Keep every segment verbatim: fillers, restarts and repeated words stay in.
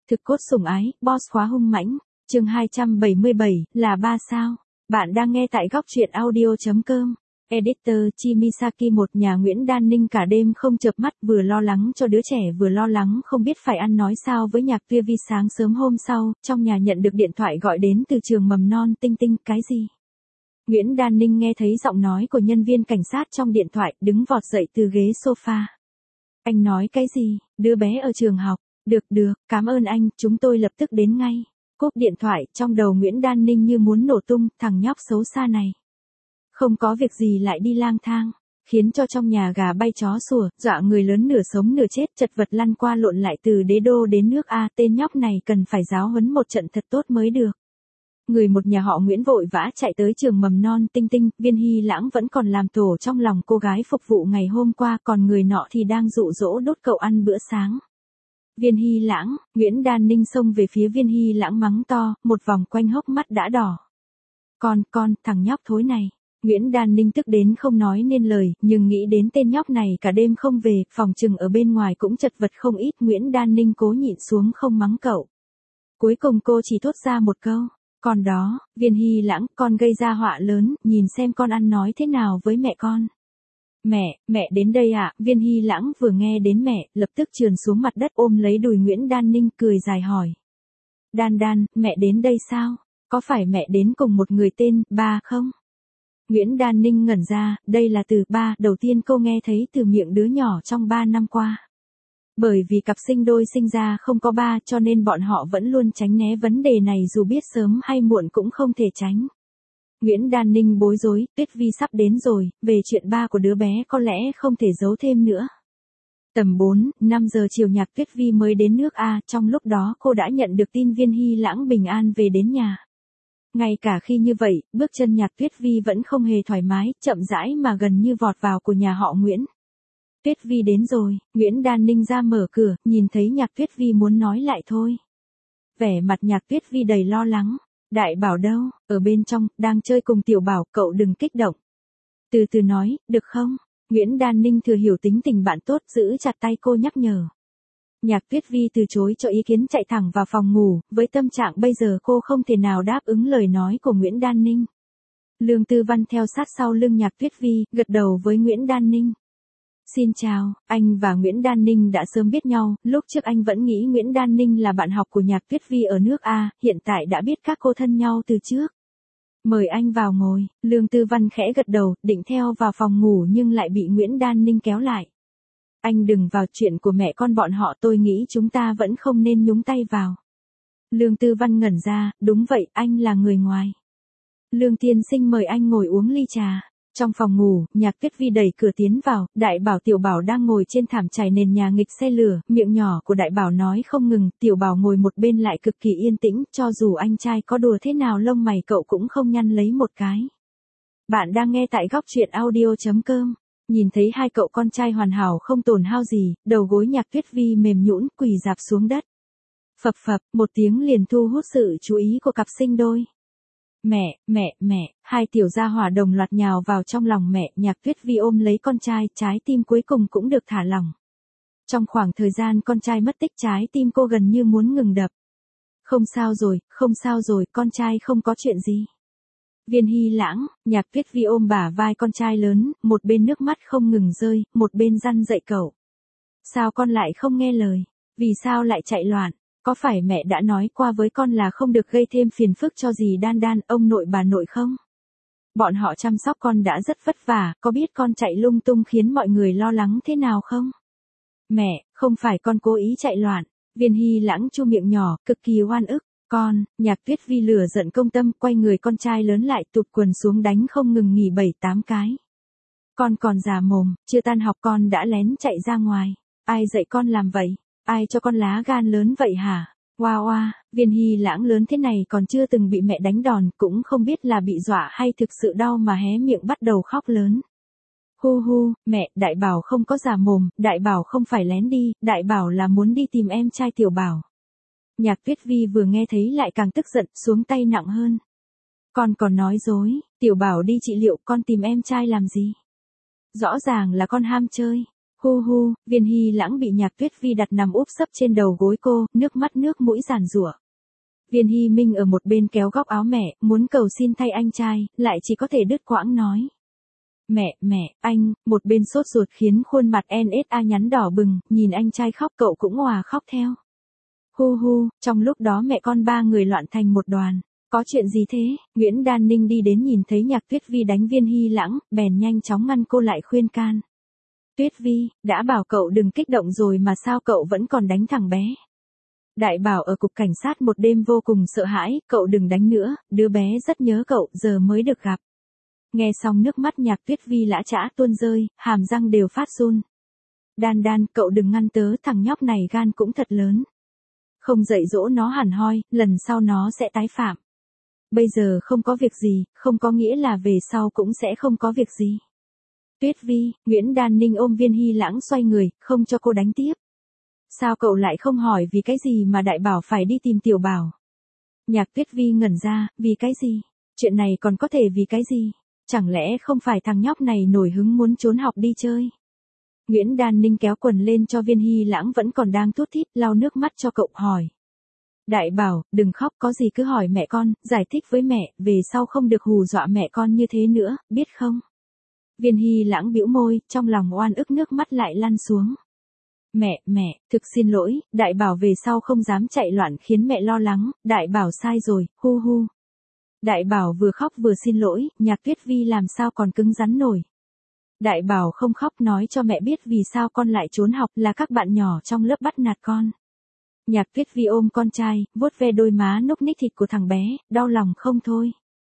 Thực cốt sủng ái, boss khóa hung mãnh. Chương hai trăm bảy mươi bảy, là ba sao. Bạn đang nghe tại góc truyện audio chấm com. Editor Chimisaki. Một nhà Nguyễn Đan Ninh cả đêm không chợp mắt, vừa lo lắng cho đứa trẻ vừa lo lắng không biết phải ăn nói sao với Nhạc Tuyết Vi. Sáng sớm hôm sau, trong nhà nhận được điện thoại gọi đến từ trường mầm non Tinh Tinh. Cái gì? Nguyễn Đan Ninh nghe thấy giọng nói của nhân viên cảnh sát trong điện thoại, đứng vọt dậy từ ghế sofa. Anh nói cái gì? Đứa bé ở trường học. Được được, cảm ơn anh, chúng tôi lập tức đến ngay. Cúp điện thoại, trong đầu Nguyễn Đan Ninh như muốn nổ tung, thằng nhóc xấu xa này. Không có việc gì lại đi lang thang, khiến cho trong nhà gà bay chó sủa, dọa người lớn nửa sống nửa chết, chật vật lăn qua lộn lại từ đế đô đến nước A. Tên nhóc này cần phải giáo huấn một trận thật tốt mới được. Người một nhà họ Nguyễn vội vã chạy tới trường mầm non Tinh Tinh. Viên Hy Lãng vẫn còn làm tổ trong lòng cô gái phục vụ ngày hôm qua, còn người nọ thì đang dụ dỗ đốt cậu ăn bữa sáng. Viên Hy Lãng, Nguyễn Đan Ninh xông về phía Viên Hy Lãng mắng to, một vòng quanh hốc mắt đã đỏ. Con, con, thằng nhóc thối này. Nguyễn Đan Ninh tức đến không nói nên lời, nhưng nghĩ đến tên nhóc này cả đêm không về, phòng trừng ở bên ngoài cũng chật vật không ít. Nguyễn Đan Ninh cố nhịn xuống không mắng cậu. Cuối cùng cô chỉ thốt ra một câu. Con đó, Viên Hy Lãng, con gây ra họa lớn, nhìn xem con ăn nói thế nào với mẹ con. Mẹ, mẹ đến đây ạ. À? Viên Hy Lãng vừa nghe đến mẹ, lập tức trườn xuống mặt đất ôm lấy đùi Nguyễn Đan Ninh, cười dài hỏi. Đan Đan, mẹ đến đây sao? Có phải mẹ đến cùng một người tên ba không? Nguyễn Đan Ninh ngẩn ra, đây là từ ba đầu tiên cô nghe thấy từ miệng đứa nhỏ trong ba năm qua. Bởi vì cặp sinh đôi sinh ra không có ba cho nên bọn họ vẫn luôn tránh né vấn đề này, dù biết sớm hay muộn cũng không thể tránh. Nguyễn Đan Ninh bối rối, Tuyết Vi sắp đến rồi, về chuyện ba của đứa bé có lẽ không thể giấu thêm nữa. Tầm bốn, năm giờ chiều Nhạc Tuyết Vi mới đến nước A, trong lúc đó cô đã nhận được tin Viên Hy Lãng bình an về đến nhà. Ngay cả khi như vậy, bước chân Nhạc Tuyết Vi vẫn không hề thoải mái, chậm rãi mà gần như vọt vào của nhà họ Nguyễn. Tuyết Vi đến rồi. Nguyễn Đan Ninh ra mở cửa, nhìn thấy Nhạc Tuyết Vi muốn nói lại thôi. Vẻ mặt Nhạc Tuyết Vi đầy lo lắng. Đại Bảo đâu? Ở bên trong, đang chơi cùng Tiểu Bảo, cậu đừng kích động. Từ từ nói, được không? Nguyễn Đan Ninh thừa hiểu tính tình bạn tốt, giữ chặt tay cô nhắc nhở. Nhạc Tuyết Vi từ chối cho ý kiến, chạy thẳng vào phòng ngủ, với tâm trạng bây giờ cô không thể nào đáp ứng lời nói của Nguyễn Đan Ninh. Lương Tư Văn theo sát sau lưng Nhạc Tuyết Vi, gật đầu với Nguyễn Đan Ninh. Xin chào, anh và Nguyễn Đan Ninh đã sớm biết nhau, lúc trước anh vẫn nghĩ Nguyễn Đan Ninh là bạn học của Nhạc Tuyết Vi ở nước A, hiện tại đã biết các cô thân nhau từ trước. Mời anh vào ngồi. Lương Tư Văn khẽ gật đầu, định theo vào phòng ngủ nhưng lại bị Nguyễn Đan Ninh kéo lại. Anh đừng vào chuyện của mẹ con bọn họ, tôi nghĩ chúng ta vẫn không nên nhúng tay vào. Lương Tư Văn ngẩn ra, đúng vậy, anh là người ngoài. Lương tiên sinh mời anh ngồi uống ly trà. Trong phòng ngủ, Nhạc Tuyết Vi đẩy cửa tiến vào, Đại Bảo Tiểu Bảo đang ngồi trên thảm trải nền nhà nghịch xe lửa, miệng nhỏ của Đại Bảo nói không ngừng, Tiểu Bảo ngồi một bên lại cực kỳ yên tĩnh, cho dù anh trai có đùa thế nào lông mày cậu cũng không nhăn lấy một cái. Bạn đang nghe tại góc truyện audio chấm com. Nhìn thấy hai cậu con trai hoàn hảo không tổn hao gì, đầu gối Nhạc Tuyết Vi mềm nhũn quỳ rạp xuống đất. Phập phập, một tiếng liền thu hút sự chú ý của cặp sinh đôi. Mẹ, mẹ, mẹ, hai tiểu gia hỏa đồng loạt nhào vào trong lòng mẹ. Nhạc Tuyết Vi ôm lấy con trai, trái tim cuối cùng cũng được thả lỏng. Trong khoảng thời gian con trai mất tích, trái tim cô gần như muốn ngừng đập. Không sao rồi, không sao rồi, con trai không có chuyện gì. Viên Hy Lãng, Nhạc Tuyết Vi ôm bả vai con trai lớn, một bên nước mắt không ngừng rơi, một bên răn dạy cậu. Sao con lại không nghe lời? Vì sao lại chạy loạn? Có phải mẹ đã nói qua với con là không được gây thêm phiền phức cho dì Đan Đan, ông nội bà nội không? Bọn họ chăm sóc con đã rất vất vả, có biết con chạy lung tung khiến mọi người lo lắng thế nào không? Mẹ, không phải con cố ý chạy loạn. Viên Hy Lãng chu miệng nhỏ, cực kỳ oan ức. Con, Nhạc Tuyết Vi lửa giận công tâm, quay người con trai lớn lại, tụt quần xuống đánh không ngừng nghỉ bảy tám cái. Con còn già mồm, chưa tan học con đã lén chạy ra ngoài. Ai dạy con làm vậy? Ai cho con lá gan lớn vậy hả? Oa oa, Viên Hy Lãng lớn thế này còn chưa từng bị mẹ đánh đòn, cũng không biết là bị dọa hay thực sự đau mà hé miệng bắt đầu khóc lớn. Hu hu, mẹ, Đại Bảo không có già mồm, Đại Bảo không phải lén đi, Đại Bảo là muốn đi tìm em trai Tiểu Bảo. Nhạc Tuyết Vi vừa nghe thấy lại càng tức giận, xuống tay nặng hơn. Con còn nói dối, Tiểu Bảo đi trị liệu, con tìm em trai làm gì? Rõ ràng là con ham chơi. Hu hu, Viên Hy Lãng bị Nhạc Tuyết Vi đặt nằm úp sấp trên đầu gối cô, nước mắt nước mũi giàn giụa. Viên Hy Minh ở một bên kéo góc áo mẹ, muốn cầu xin thay anh trai, lại chỉ có thể đứt quãng nói. Mẹ, mẹ, anh, một bên sốt ruột khiến khuôn mặt en ét a nhắn đỏ bừng, nhìn anh trai khóc cậu cũng òa khóc theo. Hu hu, trong lúc đó mẹ con ba người loạn thành một đoàn. Có chuyện gì thế? Nguyễn Đan Ninh đi đến nhìn thấy Nhạc Tuyết Vi đánh Viên Hy Lãng, bèn nhanh chóng ngăn cô lại khuyên can. Tuyết Vi, đã bảo cậu đừng kích động rồi mà sao cậu vẫn còn đánh thằng bé. Đại bảo ở cục cảnh sát một đêm vô cùng sợ hãi, cậu đừng đánh nữa, đứa bé rất nhớ cậu, giờ mới được gặp. Nghe xong nước mắt Nhạc Tuyết Vi lã chã tuôn rơi, hàm răng đều phát run. Đan Đan, cậu đừng ngăn tớ, thằng nhóc này gan cũng thật lớn. Không dạy dỗ nó hẳn hoi, lần sau nó sẽ tái phạm. Bây giờ không có việc gì, không có nghĩa là về sau cũng sẽ không có việc gì. Tuyết Vi, Nguyễn Đan Ninh ôm Viên Hy Lãng xoay người, không cho cô đánh tiếp. Sao cậu lại không hỏi vì cái gì mà đại bảo phải đi tìm tiểu bảo? Nhạc Tuyết Vi ngẩn ra, vì cái gì? Chuyện này còn có thể vì cái gì? Chẳng lẽ không phải thằng nhóc này nổi hứng muốn trốn học đi chơi? Nguyễn Đan Ninh kéo quần lên cho Viên Hy Lãng vẫn còn đang thút thít, lau nước mắt cho cậu hỏi. Đại bảo, đừng khóc, có gì cứ hỏi mẹ con, giải thích với mẹ, về sau không được hù dọa mẹ con như thế nữa, biết không? Viên Hy Lãng bĩu môi, trong lòng oan ức nước mắt lại lăn xuống. Mẹ, mẹ, thực xin lỗi, đại bảo về sau không dám chạy loạn khiến mẹ lo lắng, đại bảo sai rồi, hu hu. Đại bảo vừa khóc vừa xin lỗi, Nhạc Tuyết Vi làm sao còn cứng rắn nổi. Đại bảo không khóc, nói cho mẹ biết vì sao con lại trốn học, là các bạn nhỏ trong lớp bắt nạt con. Nhạc Tuyết Vi ôm con trai, vuốt ve đôi má núc ních thịt của thằng bé, đau lòng không thôi.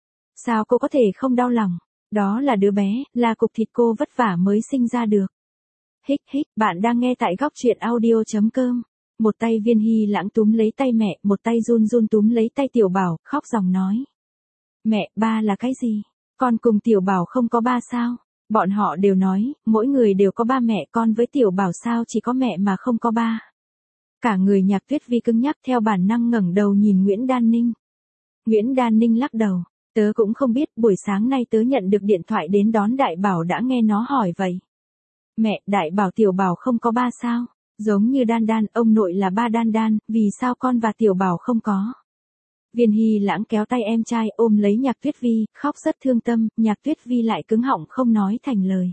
Sao cô có thể không đau lòng? Đó là đứa bé, là cục thịt cô vất vả mới sinh ra được. Hích hích, bạn đang nghe tại góc truyện audio chấm com. Một tay Viên Hy Lãng túm lấy tay mẹ, một tay run run túm lấy tay tiểu bảo, khóc ròng nói. Mẹ, ba là cái gì? Con cùng tiểu bảo không có ba sao? Bọn họ đều nói, mỗi người đều có ba mẹ, con với tiểu bảo sao chỉ có mẹ mà không có ba. Cả người Nhạc Tuyết Vi cứng nhắc, theo bản năng ngẩng đầu nhìn Nguyễn Đan Ninh. Nguyễn Đan Ninh lắc đầu, tớ cũng không biết, buổi sáng nay tớ nhận được điện thoại đến đón đại bảo đã nghe nó hỏi vậy. Mẹ, đại bảo tiểu bảo không có ba sao? Giống như Đan Đan, ông nội là ba Đan Đan, vì sao con và tiểu bảo không có? Viên Hy Lãng kéo tay em trai ôm lấy Nhạc Tuyết Vi, khóc rất thương tâm, Nhạc Tuyết Vi lại cứng họng không nói thành lời.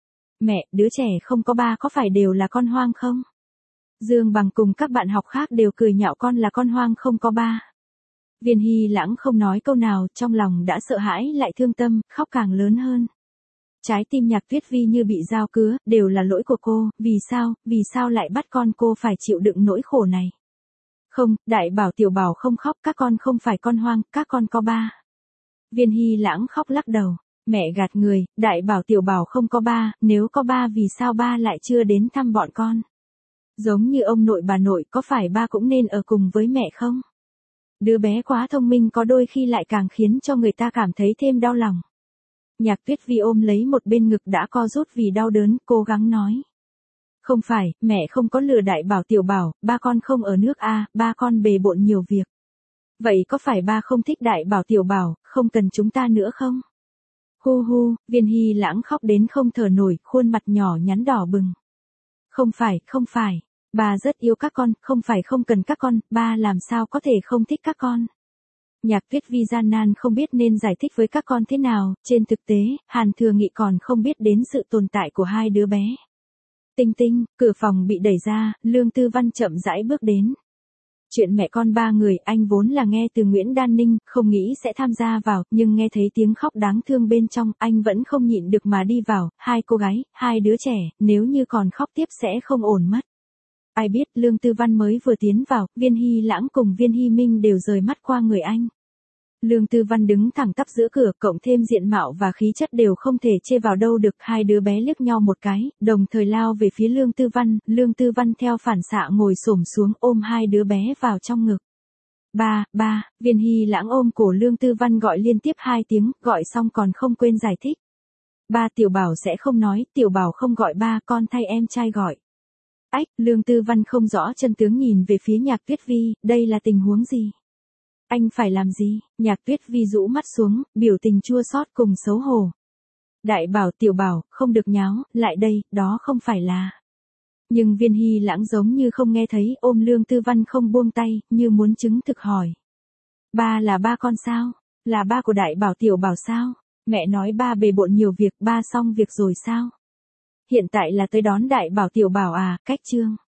Mẹ, đứa trẻ không có ba có phải đều là con hoang không? Dương Bằng cùng các bạn học khác đều cười nhạo con là con hoang không có ba. Viên Hy Lãng không nói câu nào, trong lòng đã sợ hãi lại thương tâm, khóc càng lớn hơn. Trái tim Nhạc Tuyết Vi như bị dao cứa, đều là lỗi của cô, vì sao, vì sao lại bắt con cô phải chịu đựng nỗi khổ này? Không, đại bảo tiểu bảo không khóc, các con không phải con hoang, các con có ba. Viên Hy Lãng khóc lắc đầu, mẹ gạt người, đại bảo tiểu bảo không có ba, nếu có ba vì sao ba lại chưa đến thăm bọn con? Giống như ông nội bà nội, có phải ba cũng nên ở cùng với mẹ không? Đứa bé quá thông minh có đôi khi lại càng khiến cho người ta cảm thấy thêm đau lòng. Nhạc Tuyết Vi ôm lấy một bên ngực đã co rút vì đau đớn, cố gắng nói. Không phải, mẹ không có lừa đại bảo tiểu bảo, ba con không ở nước A, ba con bề bộn nhiều việc. Vậy có phải ba không thích đại bảo tiểu bảo, không cần chúng ta nữa không? Hu hu, Viên Hy Lãng khóc đến không thở nổi, khuôn mặt nhỏ nhắn đỏ bừng. Không phải, không phải, ba rất yêu các con, không phải không cần các con, ba làm sao có thể không thích các con. Nhạc Tuyết Vi gian nan không biết nên giải thích với các con thế nào, trên thực tế, Hàn Thừa Nghị còn không biết đến sự tồn tại của hai đứa bé. Tinh tinh, cửa phòng bị đẩy ra, Lương Tư Văn chậm rãi bước đến. Chuyện mẹ con ba người, anh vốn là nghe từ Nguyễn Đan Ninh, không nghĩ sẽ tham gia vào, nhưng nghe thấy tiếng khóc đáng thương bên trong, anh vẫn không nhịn được mà đi vào, hai cô gái, hai đứa trẻ, nếu như còn khóc tiếp sẽ không ổn mất. Ai biết, Lương Tư Văn mới vừa tiến vào, Viên Hy Lãng cùng Viên Hy Minh đều rời mắt qua người anh. Lương Tư Văn đứng thẳng tắp giữa cửa, cộng thêm diện mạo và khí chất đều không thể chê vào đâu được, hai đứa bé liếc nhau một cái, đồng thời lao về phía Lương Tư Văn, Lương Tư Văn theo phản xạ ngồi xổm xuống ôm hai đứa bé vào trong ngực. Ba, ba, Viên Hy Lãng ôm cổ Lương Tư Văn gọi liên tiếp hai tiếng, gọi xong còn không quên giải thích. Ba, tiểu bảo sẽ không nói, tiểu bảo không gọi ba, con thay em trai gọi. Ách, Lương Tư Văn không rõ chân tướng nhìn về phía Nhạc Tuyết Vi, đây là tình huống gì? Anh phải làm gì? Nhạc Tuyết Vi rũ mắt xuống, biểu tình chua xót cùng xấu hổ. Đại bảo tiểu bảo, không được nháo, lại đây, đó không phải là. Nhưng Viên Hy Lãng giống như không nghe thấy, ôm Lương Tư Văn không buông tay, như muốn chứng thực hỏi. Ba là ba con sao? Là ba của Đại Bảo Tiểu Bảo sao? Mẹ nói ba bề bộn nhiều việc, ba xong việc rồi sao? Hiện tại là tới đón Đại Bảo Tiểu Bảo à, cách Trương.